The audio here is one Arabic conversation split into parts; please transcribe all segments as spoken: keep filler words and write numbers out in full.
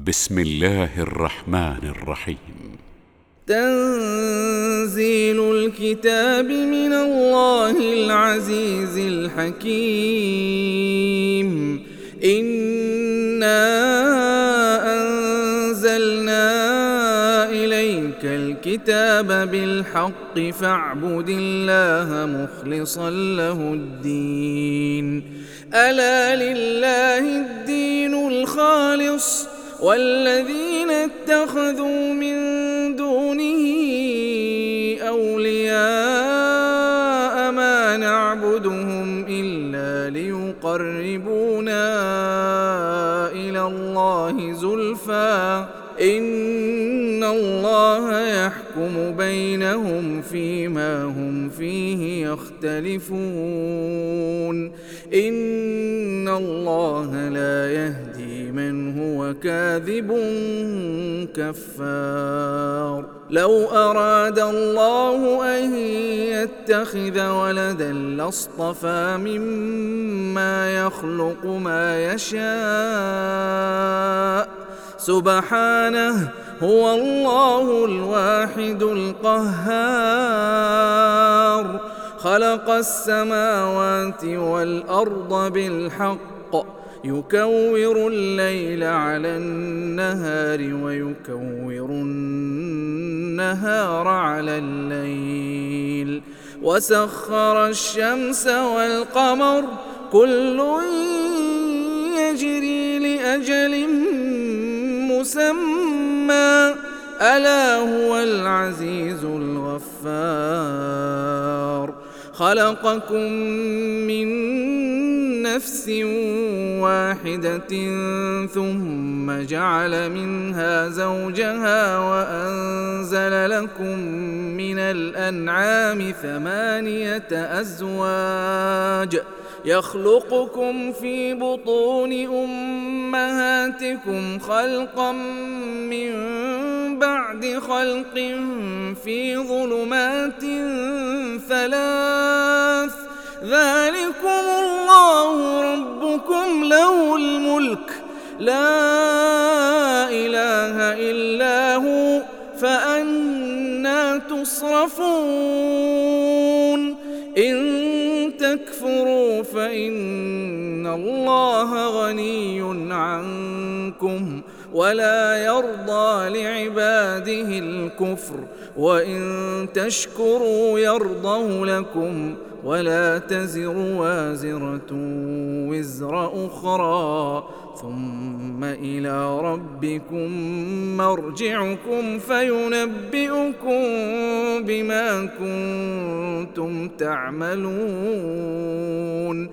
بسم الله الرحمن الرحيم. تنزيل الكتاب من الله العزيز الحكيم. إنا أنزلنا إليك الكتاب بالحق فاعبد الله مخلصا له الدين. ألا لله الدين الخالص والذين اتخذوا من دونه أولياء ما نعبدهم إلا ليقربونا إلى الله زلفى إن الله يحكم بينهم فيما هم فيه يختلفون. إن الله لا يهدي من هو كاذب كفار. لو أراد الله أن يتخذ ولدا لاصطفى مما يخلق ما يشاء سبحانه هو الله الواحد القهار. خلق السماوات والأرض بالحق يكور الليل على النهار ويكور النهار على الليل وسخر الشمس والقمر كل يجري لأجل مسمى ألا هو العزيز الغفار. خلقكم من نفس واحدة ثم جعل منها زوجها وأنزل لكم من الأنعام ثمانية أزواج يخلقكم في بطون أمهاتكم خلقا من بعد خلق في ظلمات ثلاث ذلكم الله ربكم له الملك لا إله إلا هو فأنى تصرفون. إن تكفروا فإن الله غني عنكم ولا يرضى لعباده الكفر وإن تشكروا يرضه لكم ولا تزر وازرة وزر أخرى ثم إلى ربكم مرجعكم فينبئكم بما كنتم تعملون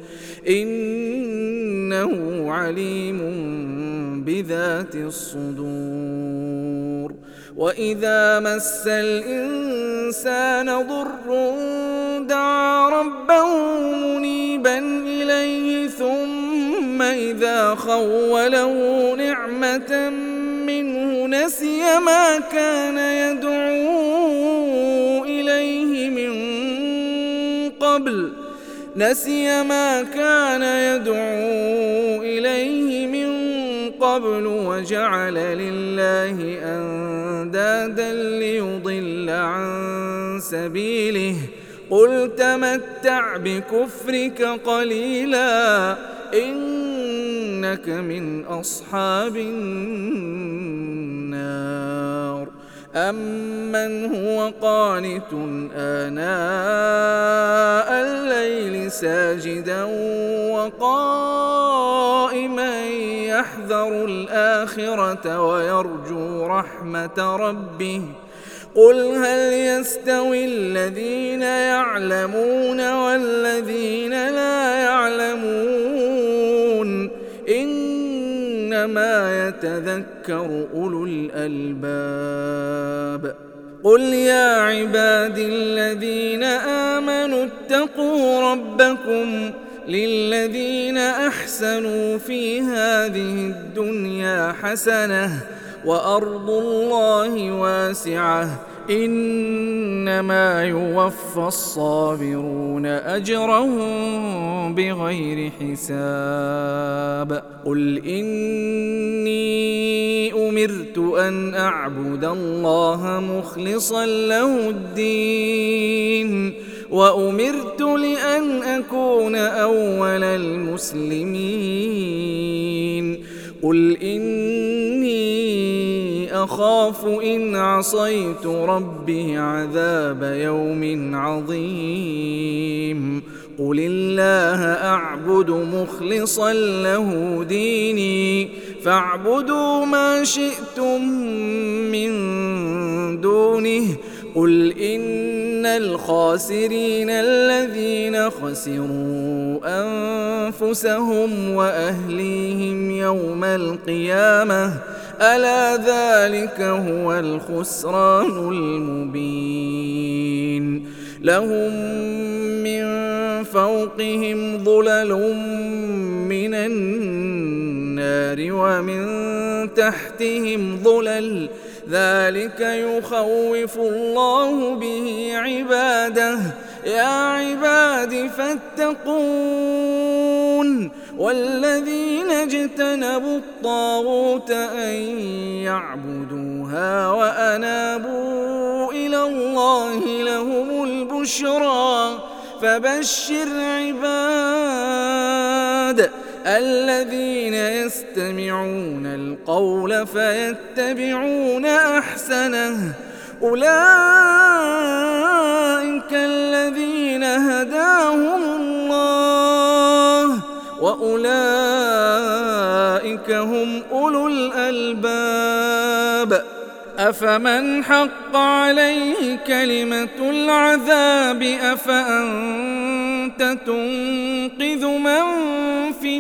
إنه عليم بذات الصدور. وإذا مس الإنسان ضر دعا ربه منيبا إليه ثم إذا خوله نعمة منه نسي ما كان يدعو إليه من قبل نسي ما كان يدعو إليه من قبل وجعل لله أندادا ليضل عن سبيله قل تمتع بكفرك قليلا إنك من أصحاب النار. أمن هو قانت آناء الليل ساجدا وقائما يحذر الآخرة ويرجو رحمة ربه قل هل يستوي الذين يعلمون والذين لا يعلمون إنما يتذكر أولو الألباب. قل يا عبادي الذين آمنوا اتقوا ربكم للذين أحسنوا في هذه الدنيا حسنة وأرض الله واسعة إنما يوفى الصابرون أجرهم بغير حساب. قل إني أمرت أن أعبد الله مخلصا له الدين وأمرت لأن أكون أول المسلمين قل إني أخاف إن عصيت ربي عذاب يوم عظيم قل الله أعبد مخلصا له ديني فاعبدوا ما شئتم من دونه قل إن الخاسرين الذين خسروا أنفسهم وأهليهم يوم القيامة ألا ذلك هو الخسران المبين لهم من فوقهم ظلل من النار ومن تحتهم ظلل ذلك يخوف الله به عباده يا عباد فاتقون والذين اجتنبوا الطاغوت أن يعبدوها وأنابوا إلى الله لهم البشرى فبشر عباد الذين يستمعون القول فيتبعون أحسنه أولئك الذين هداهم الله وأولئك هم أولو الألباب أفمن حق عليه كلمة العذاب أفأنت تنقذ من في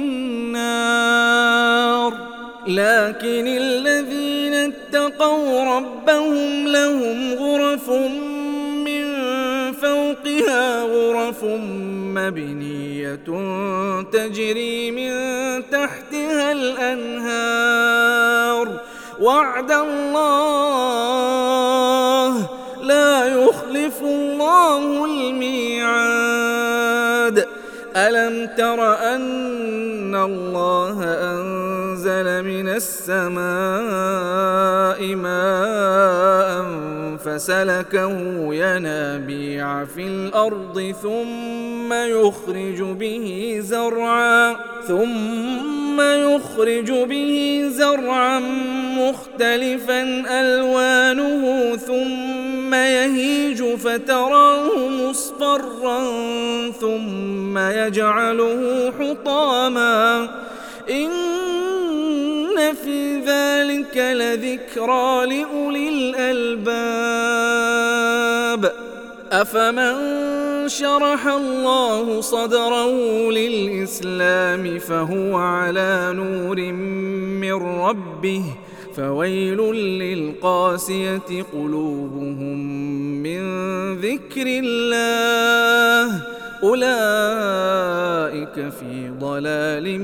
النار لكن الذين اتقوا ربهم لهم غرف من فوقها غرف مبنية تجري من تحتها الأنهار وعد الله لا يخلف الله الميعاد ألم تر أن الله أنزل من السماء ماء فسلكه ينابيع في الأرض ثم يخرج به زرعا ثم يخرج به زرعا مختلفا ألوانه ثم يهيج فتراه مصفرا ثم يجعله حطاما إن في ذلك لذكرى لأولي الألباب أفمن شرح الله صدره للإسلام فهو على نور من ربه فويل للقاسية قلوبهم من ذكر الله أولئك في ضلال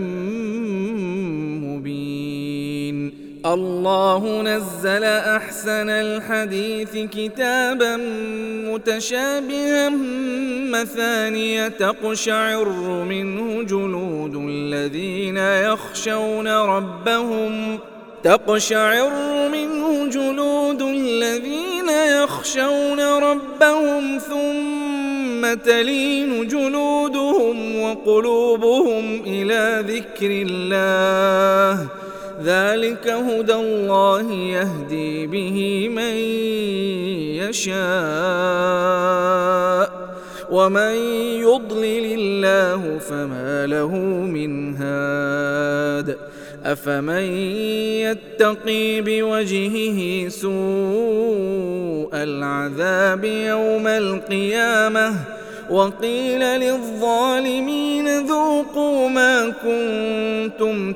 مبين الله نزل أحسن الحديث كتابا متشابها مثانية تقشعر منه جلود الذين يخشون ربهم تقشعر منه جلود الذين يخشون ربهم ثم تلين جلودهم وقلوبهم إلى ذكر الله ذلك هدى الله يهدي به من يشاء ومن يضلل الله فما له من هاد أفمن يتقي بوجهه سوء العذاب يوم القيامة وقيل للظالمين ذوقوا ما كنتم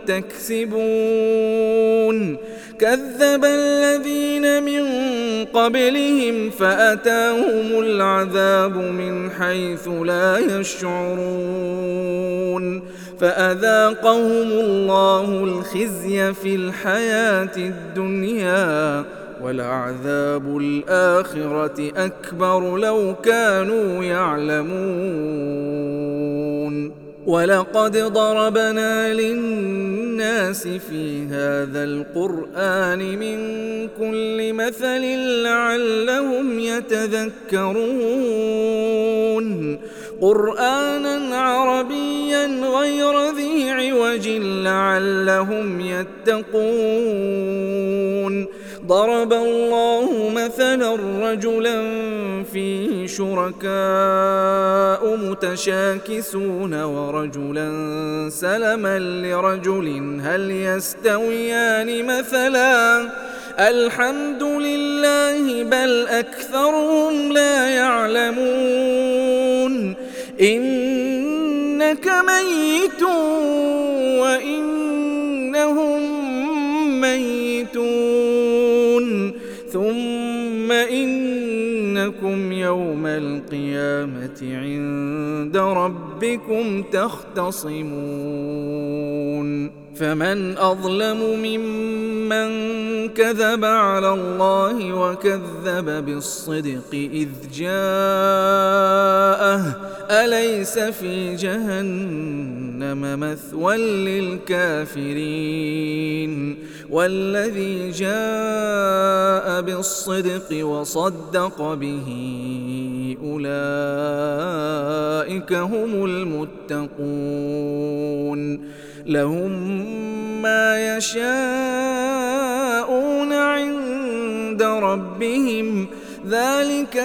تكسبون كذب الذين من قبلهم فأتاهم العذاب من حيث لا يشعرون فأذاقهم الله الخزي في الحياة الدنيا ولعذاب الآخرة أكبر لو كانوا يعلمون ولقد ضربنا للناس في هذا القرآن من كل مثل لعلهم يتذكرون قرآنا عربيا غير ذي عوج لعلهم يتقون ضرب الله مثلا رجلا فيه شركاء متشاكسون ورجلا سلما لرجل هل يستويان مثلا الحمد لله بل أكثرهم لا يعلمون إنك ميت وإنهم ميتون ثم إنكم يوم القيامة عند ربكم تختصمون فمن أظلم ممن كذب على الله وكذب بالصدق إذ جاءه أليس في جهنم مثوى للكافرين والذي جاء بالصدق وصدق به أولئك هم المتقون لهم ما يشاءون عند ربهم ذلك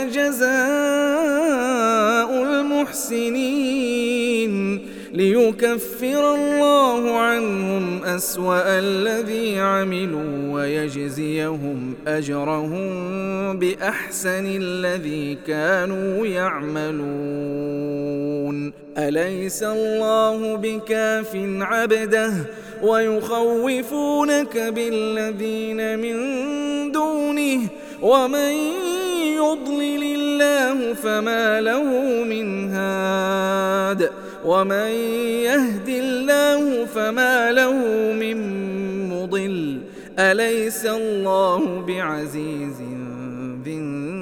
جزاء المحسنين ليكفر الله عنهم أسوأ الذي عملوا ويجزيهم أجرهم بأحسن الذي كانوا يعملون أليس الله بكاف عبده ويخوفونك بالذين من دونه ومن يضلل الله فما له من هاد ومن يهد الله فما له من مضل أليس الله بعزيز ذي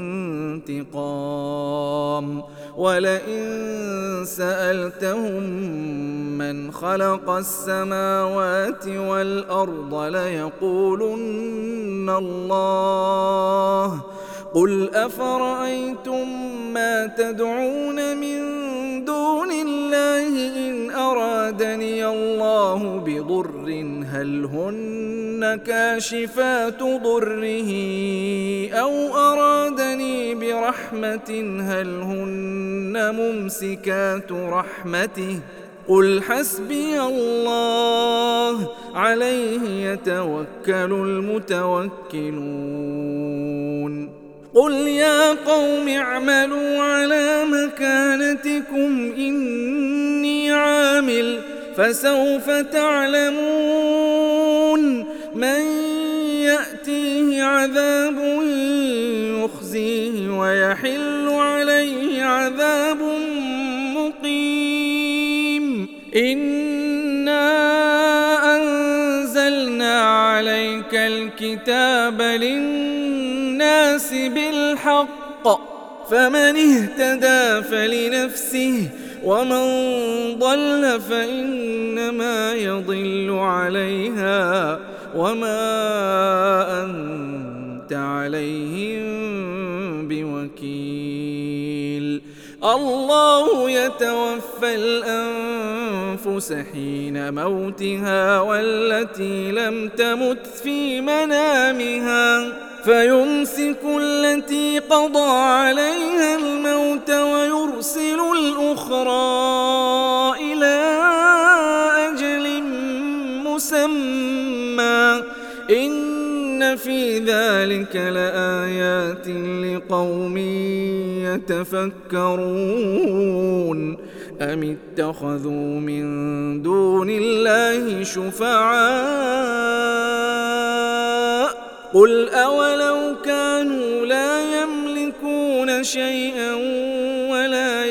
انتقام ولئن سألتهم من خلق السماوات والأرض ليقولن الله قل أفرأيتم ما تدعون من دون الله إن أرادني الله بضر هل هن كاشفات ضره أو أرادني برحمة هل هن ممسكات رحمته قل حسبي الله عليه يتوكل المتوكلون قل يا قوم اعملوا على مكانتكم إني عامل فسوف تعلمون من يأتيه عذاب يخزيه ويحل عليه عذاب مقيم إنا أنزلنا عليك الكتاب للناس بالحق فمن اهتدى فلنفسه ومن ضل فإنما يضل عليها وما أنت عليهم بوكيل الله يتوفى الأنفس حين موتها والتي لم تمت في منامها فيمسك التي قضى عليها الموت ويرسل الأخرى إلى أجل مسمى إن في ذلك لآيات لقوم يتفكرون أم اتخذوا من دون الله شفعاء قل أولو كانوا لا يملكون شيئا ولا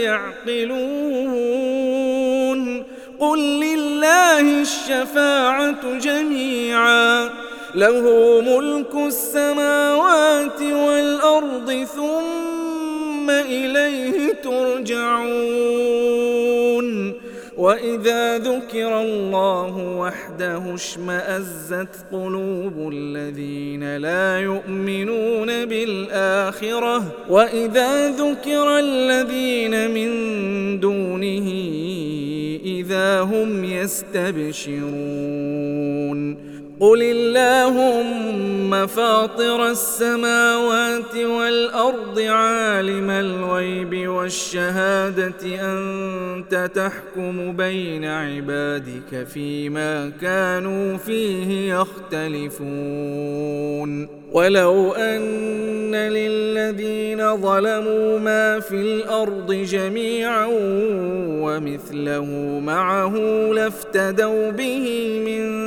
يعقلون قل لله الشفاعة جميعا له ملك السماوات والأرض ثم إليه ترجعون وإذا ذكر الله وحده اشمأزت قلوب الذين لا يؤمنون بالآخرة وإذا ذكر الذين من دونه إذا هم يستبشرون قل اللهم فاطر السماوات والأرض عالم الغيب والشهادة أنت تحكم بين عبادك فيما كانوا فيه يختلفون ولو أن للذين ظلموا ما في الأرض جميعا ومثله معه لافتدوا به من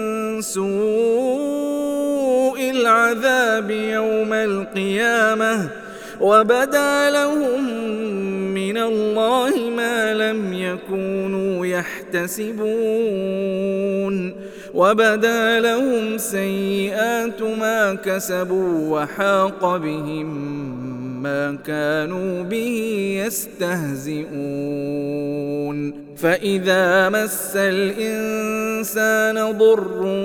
سوء العذاب يوم القيامة وبدا لهم من الله ما لم يكونوا يحتسبون وبدا لهم سيئات ما كسبوا وحاق بهم ما كانوا به يستهزئون فإذا مس الإنسان ضر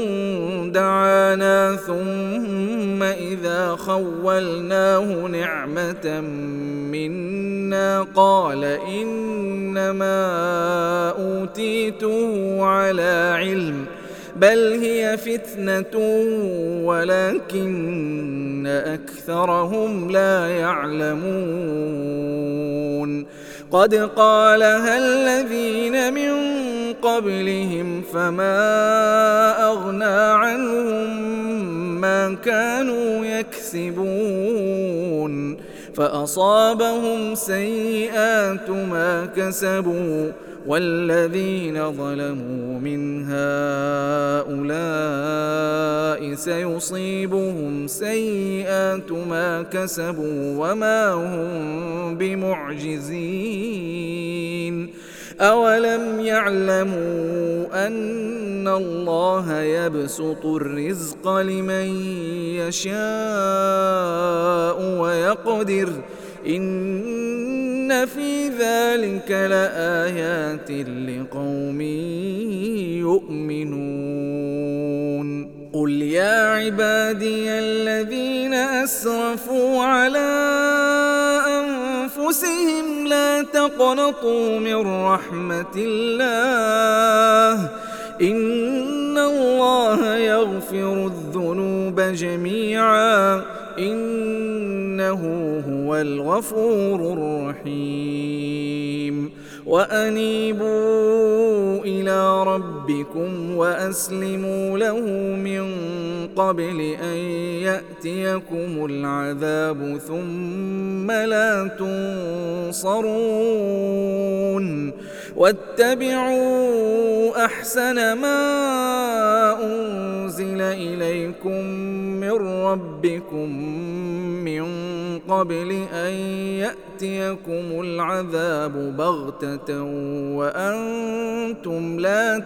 دعانا ثم إذا خولناه نعمة منا قال إنما أوتيته على علم بل هي فتنة ولكن أكثرهم لا يعلمون قد قالها الذين من قبلهم فما أغنى عنهم ما كانوا يكسبون فأصابهم سيئات ما كسبوا والذين ظلموا من هؤلاء سيصيبهم سيئات ما كسبوا وما هم بمعجزين أولم يعلموا أن الله يبسط الرزق لمن يشاء ويقدر إن في ذلك لآيات لقوم يؤمنون قل يا عبادي الذين أسرفوا على أنفسهم لا تقنطوا من رحمة الله إن الله يغفر الذنوب جميعا إنه هو الغفور الرحيم وأنيبوا إلى ربكم وأسلموا له من قبل أن يأتيكم العذاب ثم لا تنصرون واتبعوا أحسن ما أنزل إليكم من ربكم من قبل أن يأتيكم العذاب بغتة وأنتم لا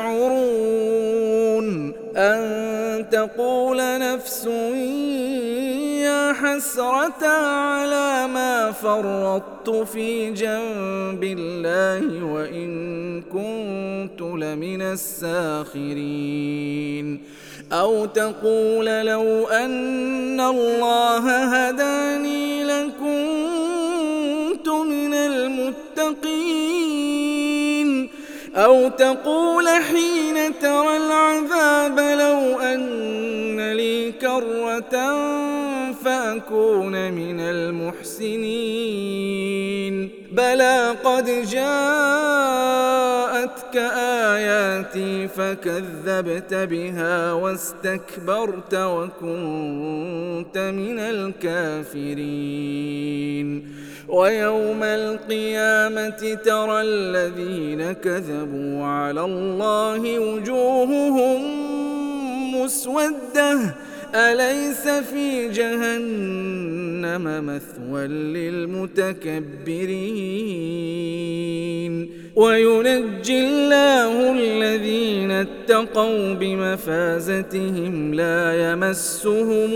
تشعرون أن تقول نفس يا حسرة على ما فرطت في جنب الله وإن كنت لمن الساخرين أو تقول لو أن الله هداني لكنت من المتقين أو تقول حين ترى العذاب لو أن لي كرة فأكون من المحسنين بلى قد جاءتك آياتي فكذبت بها واستكبرت وكنت من الكافرين ويوم القيامة ترى الذين كذبوا على الله وجوههم مسودة أليس في جهنم مثوى للمتكبرين وينجي الله الذين اتقوا بمفازتهم لا يمسهم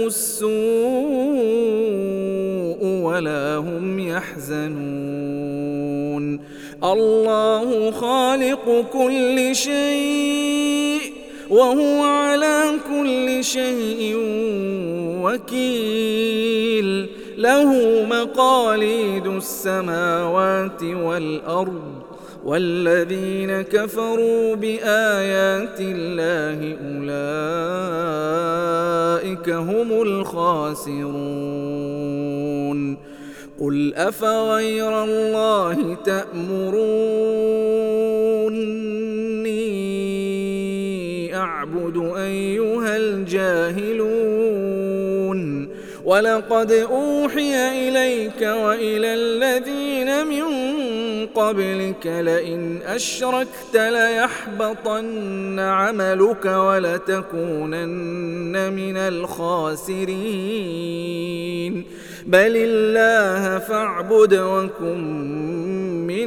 السوء ولا هم يحزنون الله خالق كل شيء وهو على كل شيء وكيل له مقاليد السماوات والأرض والذين كفروا بآيات الله أولئك هم الخاسرون قل أفغير الله تأمروني أعبد أيها الجاهلون ولقد أوحي إليك وإلى الذين من قبلك لئن أشركت ليحبطن عملك ولتكونن من الخاسرين بل الله فاعبد وكن من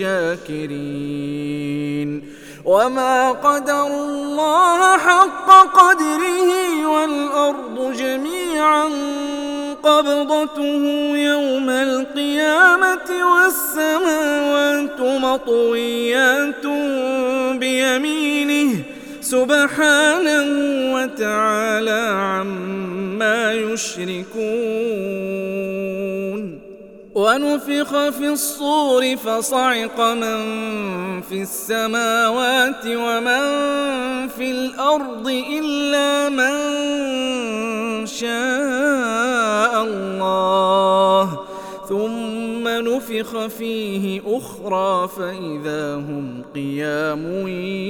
الشاكرين وما قدروا الله حق قدره والأرض جميعا قبضته يوم القيامة والسماوات مطويات بيمينه سبحانه وتعالى عما يشركون ونفخ في الصور فصعق من في السماوات ومن في الأرض إلا من شاء الله ثم نفخ فيه أخرى فإذا هم قيام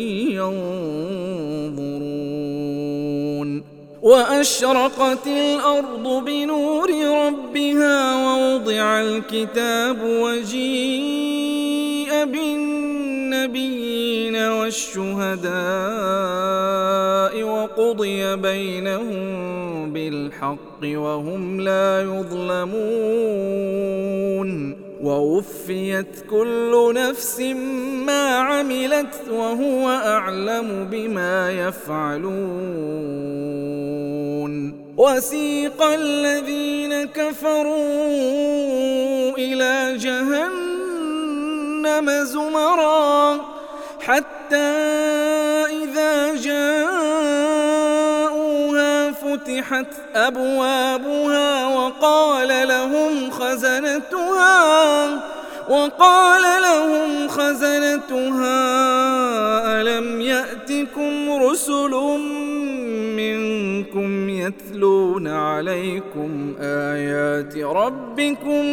ينظرون وأشرقت الأرض بنور ربها ووضع الكتاب وجيء بالنبيين والشهداء وقضي بينهم بالحق وهم لا يظلمون ووفيت كل نفس ما عملت وهو أعلم بما يفعلون وسيق الذين كفروا إلى جهنم زمرا حتى إذا جاءوها فتحت أبوابها وقال لهم خزنتها وقال لهم خزنتها ألم يأتكم رسل منكم يتلون عليكم آيات ربكم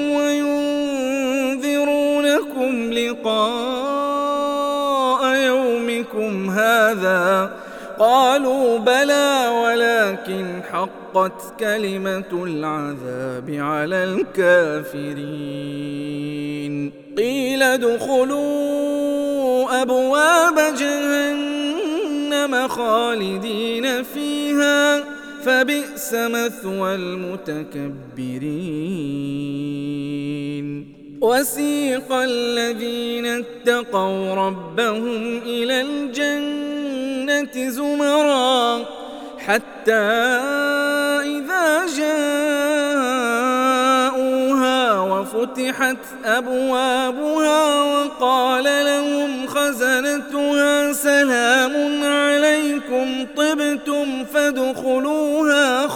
وينذرونكم لقاء يومكم هذا قالوا بلى ولكن حقت كلمة العذاب على الكافرين قيل ادخلوا أبواب جهنم خالدين فيها فبئس مثوى المتكبرين وسيق الذين اتقوا ربهم إلى الجنة زمرا حتى إذا جاءوها وفتحت أبوابها وقال لهم خزنتها سلام عليكم طبتم فادخلوها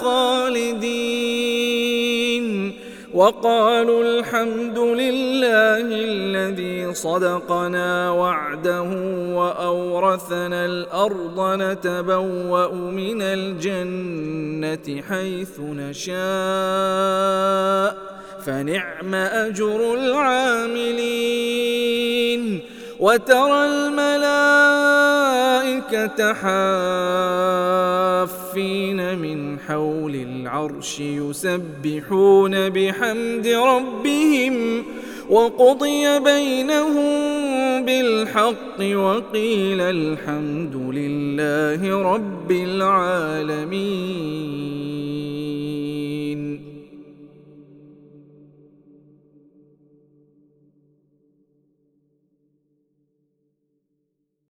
خالدين وقالوا الحمد لله الذي صدقنا وعده وأورثنا الأرض نتبوأ من الجنة حيث نشاء فنعم أجر العاملين وترى الملائكة حافين من حول العرش يسبحون بحمد ربهم وقضي بينهم بالحق وقيل الحمد لله رب العالمين.